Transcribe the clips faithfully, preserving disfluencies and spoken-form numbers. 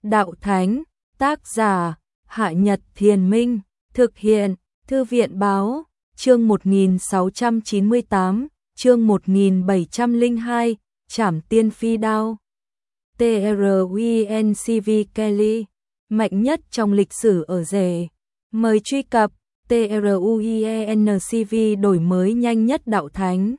Đạo Thánh, tác giả, Hạ Nhật Thiền Minh, thực hiện, Thư viện Báo, chương một nghìn sáu trăm chín mươi tám, chương một nghìn bảy trăm lẻ hai, Trảm Tiên Phi Đao. truencv Kelly, mạnh nhất trong lịch sử ở rể. Mời truy cập truencv đổi mới nhanh nhất đạo thánh.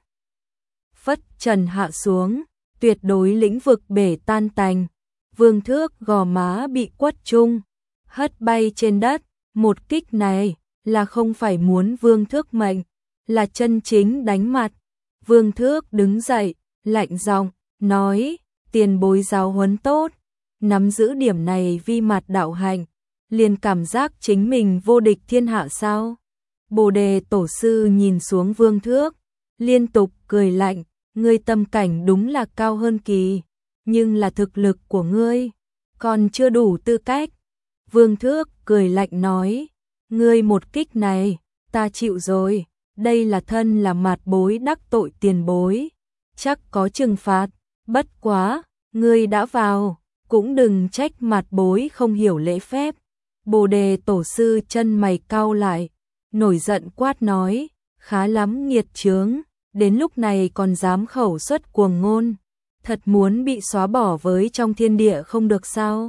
Phất trần hạ xuống, tuyệt đối lĩnh vực bể tan tành. Vương Thước gò má bị quất chung, hất bay trên đất. Một kích này là không phải muốn Vương Thước mệnh, là chân chính đánh mặt. Vương Thước đứng dậy, lạnh giọng nói: tiền bối giáo huấn tốt, nắm giữ điểm này vi mặt đạo hạnh, liền cảm giác chính mình vô địch thiên hạ sao? Bồ Đề Tổ sư nhìn xuống Vương Thước, liên tục cười lạnh: ngươi tâm cảnh đúng là cao hơn kỳ, nhưng là thực lực của ngươi còn chưa đủ tư cách. Vương Thước cười lạnh nói: ngươi một kích này, ta chịu rồi, đây là thân là mạt bối đắc tội tiền bối, chắc có trừng phạt, bất quá, ngươi đã vào, cũng đừng trách mạt bối không hiểu lễ phép. Bồ Đề Tổ sư chân mày cau lại, nổi giận quát nói: khá lắm nghiệt chướng, đến lúc này còn dám khẩu xuất cuồng ngôn, thật muốn bị xóa bỏ với trong thiên địa không được sao?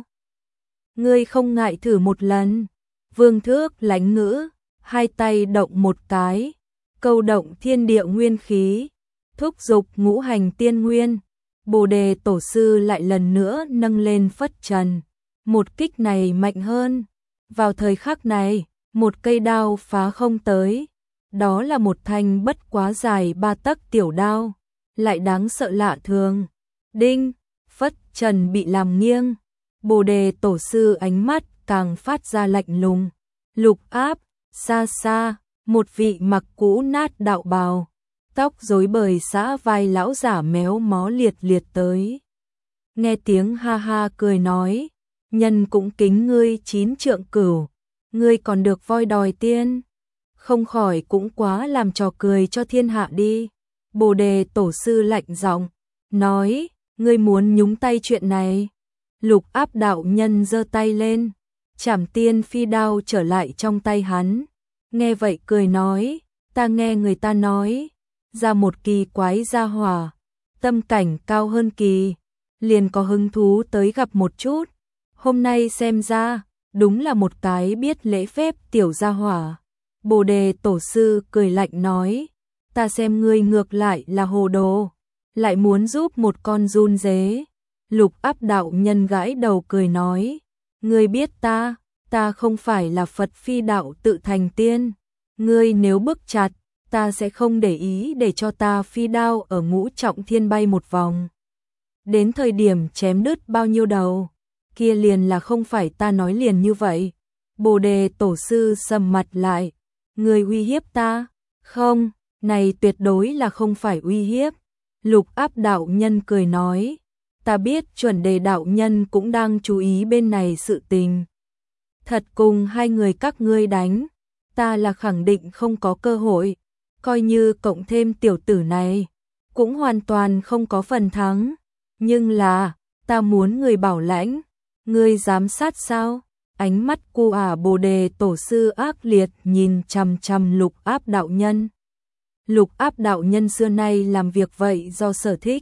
Ngươi không ngại thử một lần? Vương Thước lãnh ngữ, hai tay động một cái, câu động thiên địa nguyên khí, thúc giục ngũ hành tiên nguyên. Bồ Đề Tổ sư lại lần nữa nâng lên phất trần, một kích này mạnh hơn. Vào thời khắc này, một cây đao phá không tới, đó là một thanh bất quá dài ba tấc tiểu đao, lại đáng sợ lạ thường. Đinh, phất trần bị làm nghiêng. Bồ Đề Tổ sư ánh mắt càng phát ra lạnh lùng. Lục Áp, xa xa, một vị mặc cũ nát đạo bào, tóc rối bời xã vai lão giả méo mó liệt liệt tới. Nghe tiếng ha ha cười nói: nhân cũng kính ngươi chín trượng cửu, ngươi còn được voi đòi tiên, không khỏi cũng quá làm trò cười cho thiên hạ đi. Bồ Đề Tổ sư lạnh giọng nói: ngươi muốn nhúng tay chuyện này? Lục Áp đạo nhân giơ tay lên, Trảm Tiên Phi Đao trở lại trong tay hắn. Nghe vậy cười nói: ta nghe người ta nói, ra một kỳ quái gia hỏa, tâm cảnh cao hơn kỳ, liền có hứng thú tới gặp một chút. Hôm nay xem ra, đúng là một cái biết lễ phép tiểu gia hỏa. Bồ Đề Tổ sư cười lạnh nói: ta xem ngươi ngược lại là hồ đồ, lại muốn giúp một con run dế. Lục Áp đạo nhân gãi đầu cười nói: ngươi biết ta, ta không phải là Phật phi đạo tự thành tiên, ngươi nếu bức chặt, ta sẽ không để ý để cho ta phi đao ở ngũ trọng thiên bay một vòng. Đến thời điểm chém đứt bao nhiêu đầu, kia liền là không phải ta nói liền như vậy. Bồ Đề Tổ sư sầm mặt lại: ngươi uy hiếp ta? Không, này tuyệt đối là không phải uy hiếp. Lục Áp đạo nhân cười nói: ta biết Chuẩn Đề đạo nhân cũng đang chú ý bên này sự tình. Thật cùng hai người các ngươi đánh, ta là khẳng định không có cơ hội, coi như cộng thêm tiểu tử này, cũng hoàn toàn không có phần thắng. Nhưng là, ta muốn người bảo lãnh, ngươi giám sát sao? Ánh mắt cu ả Bồ Đề Tổ sư ác liệt nhìn chằm chằm Lục Áp đạo nhân. Lục Áp đạo nhân xưa nay làm việc vậy do sở thích.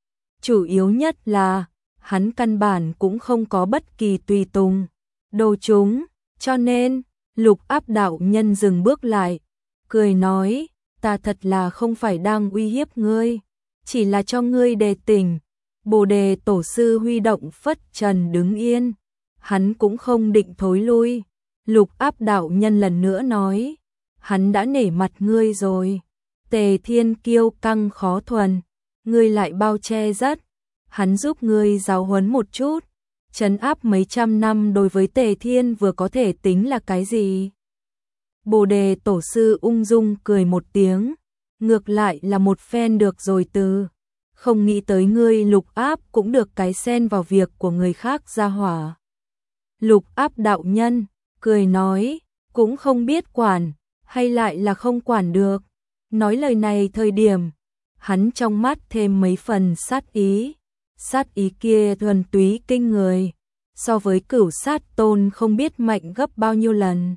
Chủ yếu nhất là, hắn căn bản cũng không có bất kỳ tùy tùng, đồ chúng, cho nên, Lục Áp đạo nhân dừng bước lại, cười nói: ta thật là không phải đang uy hiếp ngươi, chỉ là cho ngươi đề tỉnh. Bồ Đề Tổ sư huy động phất trần đứng yên, hắn cũng không định thối lui. Lục Áp đạo nhân lần nữa nói: hắn đã nể mặt ngươi rồi, Tề Thiên kiêu căng khó thuần, ngươi lại bao che rất, hắn giúp ngươi giáo huấn một chút, trấn áp mấy trăm năm đối với Tề Thiên vừa có thể tính là cái gì? Bồ Đề Tổ sư ung dung cười một tiếng, ngược lại là một phen được rồi từ, không nghĩ tới ngươi Lục Áp cũng được cái xen vào việc của người khác gia hỏa. Lục Áp đạo nhân cười nói: cũng không biết quản, hay lại là không quản được. Nói lời này thời điểm, hắn trong mắt thêm mấy phần sát ý, sát ý kia thuần túy kinh người, so với Cửu Sát Tôn không biết mạnh gấp bao nhiêu lần.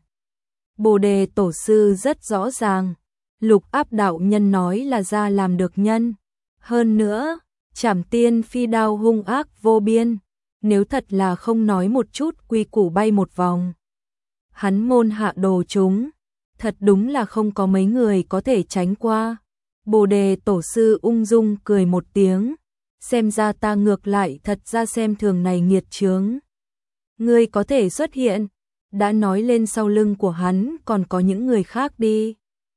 Bồ Đề Tổ sư rất rõ ràng, Lục Áp đạo nhân nói là ra làm được nhân. Hơn nữa, Trảm Tiên phi đao hung ác vô biên, nếu thật là không nói một chút quy củ bay một vòng. Hắn môn hạ đồ chúng, thật đúng là không có mấy người có thể tránh qua. Bồ Đề Tổ sư ung dung cười một tiếng, xem ra ta ngược lại thật ra xem thường này nghiệt chướng. Ngươi có thể xuất hiện, đã nói lên sau lưng của hắn còn có những người khác đi.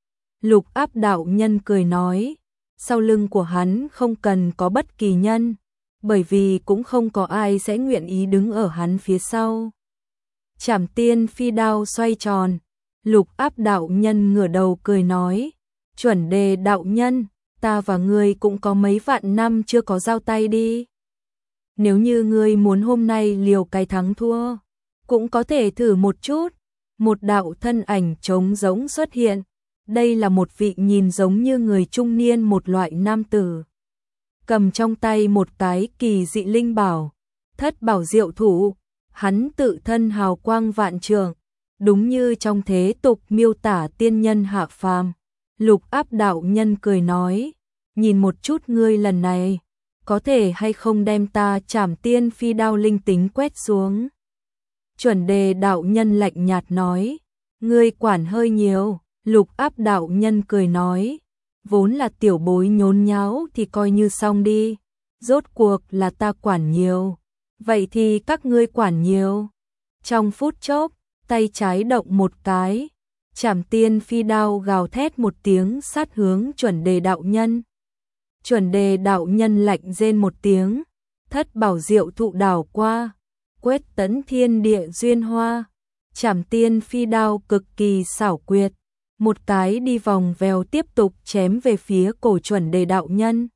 Lục Áp đạo nhân cười nói, sau lưng của hắn không cần có bất kỳ nhân, bởi vì cũng không có ai sẽ nguyện ý đứng ở hắn phía sau. Trảm Tiên phi đao xoay tròn, Lục Áp đạo nhân ngửa đầu cười nói, Chuẩn Đề đạo nhân, ta và ngươi cũng có mấy vạn năm chưa có giao tay đi. Nếu như ngươi muốn hôm nay liều cái thắng thua, cũng có thể thử một chút. Một đạo thân ảnh trống rỗng xuất hiện, đây là một vị nhìn giống như người trung niên một loại nam tử. Cầm trong tay một cái kỳ dị linh bảo, Thất Bảo Diệu Thủ, hắn tự thân hào quang vạn trượng, đúng như trong thế tục miêu tả tiên nhân hạ phàm. Lục Áp đạo nhân cười nói, nhìn một chút ngươi lần này, có thể hay không đem ta Trảm Tiên phi đao linh tính quét xuống. Chuẩn Đề đạo nhân lạnh nhạt nói, ngươi quản hơi nhiều. Lục Áp đạo nhân cười nói, vốn là tiểu bối nhốn nháo thì coi như xong đi, rốt cuộc là ta quản nhiều, vậy thì các ngươi quản nhiều. Trong phút chốc, tay trái động một cái, Trảm Tiên phi đao gào thét một tiếng sát hướng Chuẩn Đề đạo nhân. Chuẩn Đề đạo nhân lạnh rên một tiếng, Thất Bảo Diệu Thụ đảo qua, quét tấn thiên địa duyên hoa. Trảm Tiên phi đao cực kỳ xảo quyệt, một cái đi vòng vèo tiếp tục chém về phía cổ Chuẩn Đề đạo nhân.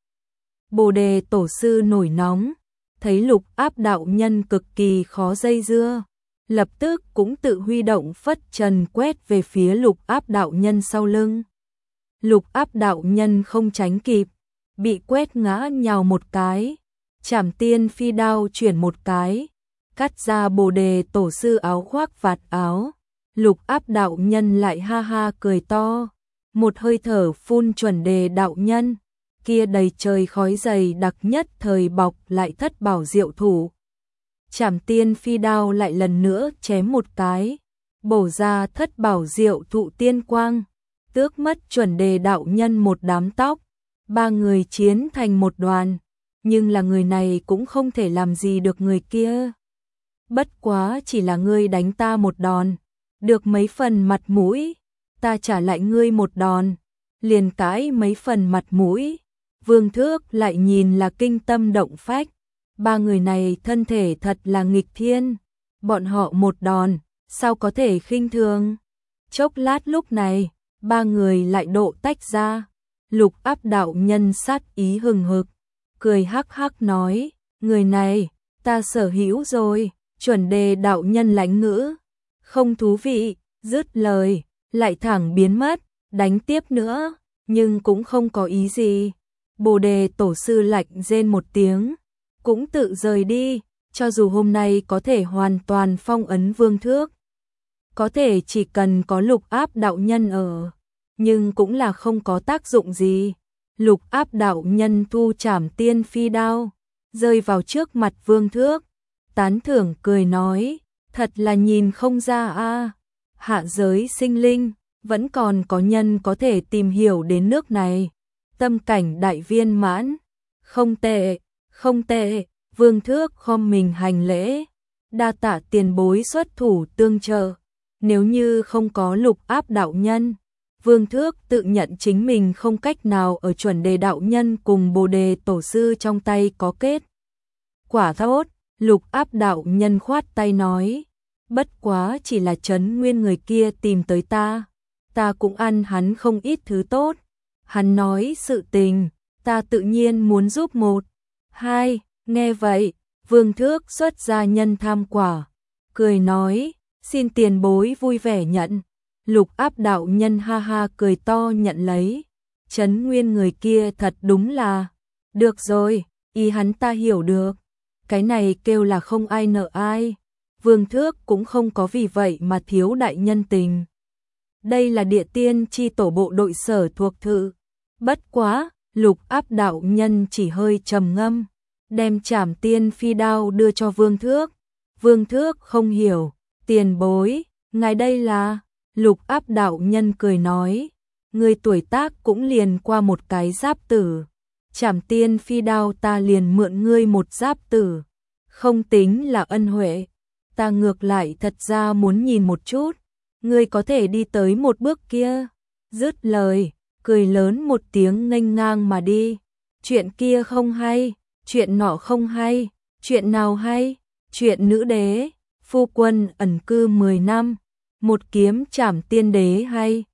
Bồ Đề Tổ sư nổi nóng, thấy Lục Áp đạo nhân cực kỳ khó dây dưa, lập tức cũng tự huy động phất trần quét về phía Lục Áp đạo nhân sau lưng. Lục Áp đạo nhân không tránh kịp, bị quét ngã nhào một cái, Trảm Tiên phi đao chuyển một cái, cắt ra Bồ Đề Tổ sư áo khoác vạt áo. Lục Áp đạo nhân lại ha ha cười to, một hơi thở phun Chuẩn Đề đạo nhân, kia đầy trời khói dày đặc nhất thời bọc lại Thất Bảo Diệu Thủ. Trảm Tiên phi đao lại lần nữa chém một cái, bổ ra Thất Bảo Diệu Thụ tiên quang, tước mất Chuẩn Đề đạo nhân một đám tóc. Ba người chiến thành một đoàn, nhưng là người này cũng không thể làm gì được người kia. Bất quá chỉ là ngươi đánh ta một đòn, được mấy phần mặt mũi, ta trả lại ngươi một đòn, liền cãi mấy phần mặt mũi. Vương Thước lại nhìn là kinh tâm động phách, ba người này thân thể thật là nghịch thiên, bọn họ một đòn, sao có thể khinh thường. Chốc lát lúc này, ba người lại độ tách ra, Lục Áp đạo nhân sát ý hừng hực, cười hắc hắc nói, người này, ta sở hữu rồi. Chuẩn Đề đạo nhân lãnh ngữ, không thú vị, dứt lời, lại thẳng biến mất, đánh tiếp nữa, nhưng cũng không có ý gì. Bồ Đề Tổ sư lạnh rên một tiếng, cũng tự rời đi, cho dù hôm nay có thể hoàn toàn phong ấn Vương Thước, có thể chỉ cần có Lục Áp đạo nhân ở, nhưng cũng là không có tác dụng gì. Lục Áp đạo nhân thu Trảm Tiên phi đao, rơi vào trước mặt Vương Thước, tán thưởng cười nói, thật là nhìn không ra a, hạ giới sinh linh, vẫn còn có nhân có thể tìm hiểu đến nước này, tâm cảnh đại viên mãn, không tệ, không tệ. Vương Thước khom mình hành lễ, đa tạ tiền bối xuất thủ tương trợ, nếu như không có Lục Áp đạo nhân, Vương Thước tự nhận chính mình không cách nào ở Chuẩn Đề đạo nhân cùng Bồ Đề Tổ sư trong tay có kết quả tốt. Lục Áp đạo nhân khoát tay nói, bất quá chỉ là Trấn Nguyên người kia tìm tới ta, ta cũng ăn hắn không ít thứ tốt, hắn nói sự tình, ta tự nhiên muốn giúp một. Hai, nghe vậy, Vương Thước xuất ra nhân tham quả, cười nói, xin tiền bối vui vẻ nhận. Lục Áp đạo nhân ha ha cười to nhận lấy, Trấn Nguyên người kia thật đúng là, được rồi, ý hắn ta hiểu được. Cái này kêu là không ai nợ ai. Vương Thước cũng không có vì vậy mà thiếu đại nhân tình. Đây là địa tiên chi tổ bộ đội sở thuộc thự. Bất quá, Lục Áp đạo nhân chỉ hơi trầm ngâm, đem Trảm Tiên phi đao đưa cho Vương Thước. Vương Thước không hiểu, tiền bối, ngài đây là... Lục Áp đạo nhân cười nói, người tuổi tác cũng liền qua một cái giáp tử. Trảm Tiên phi đao ta liền mượn ngươi một giáp tử, không tính là ân huệ. Ta ngược lại thật ra muốn nhìn một chút, ngươi có thể đi tới một bước kia. Dứt lời, cười lớn một tiếng nghênh ngang mà đi. Chuyện kia không hay, chuyện nọ không hay, chuyện nào hay? Chuyện nữ đế, phu quân ẩn cư mười năm, một kiếm trảm tiên đế hay.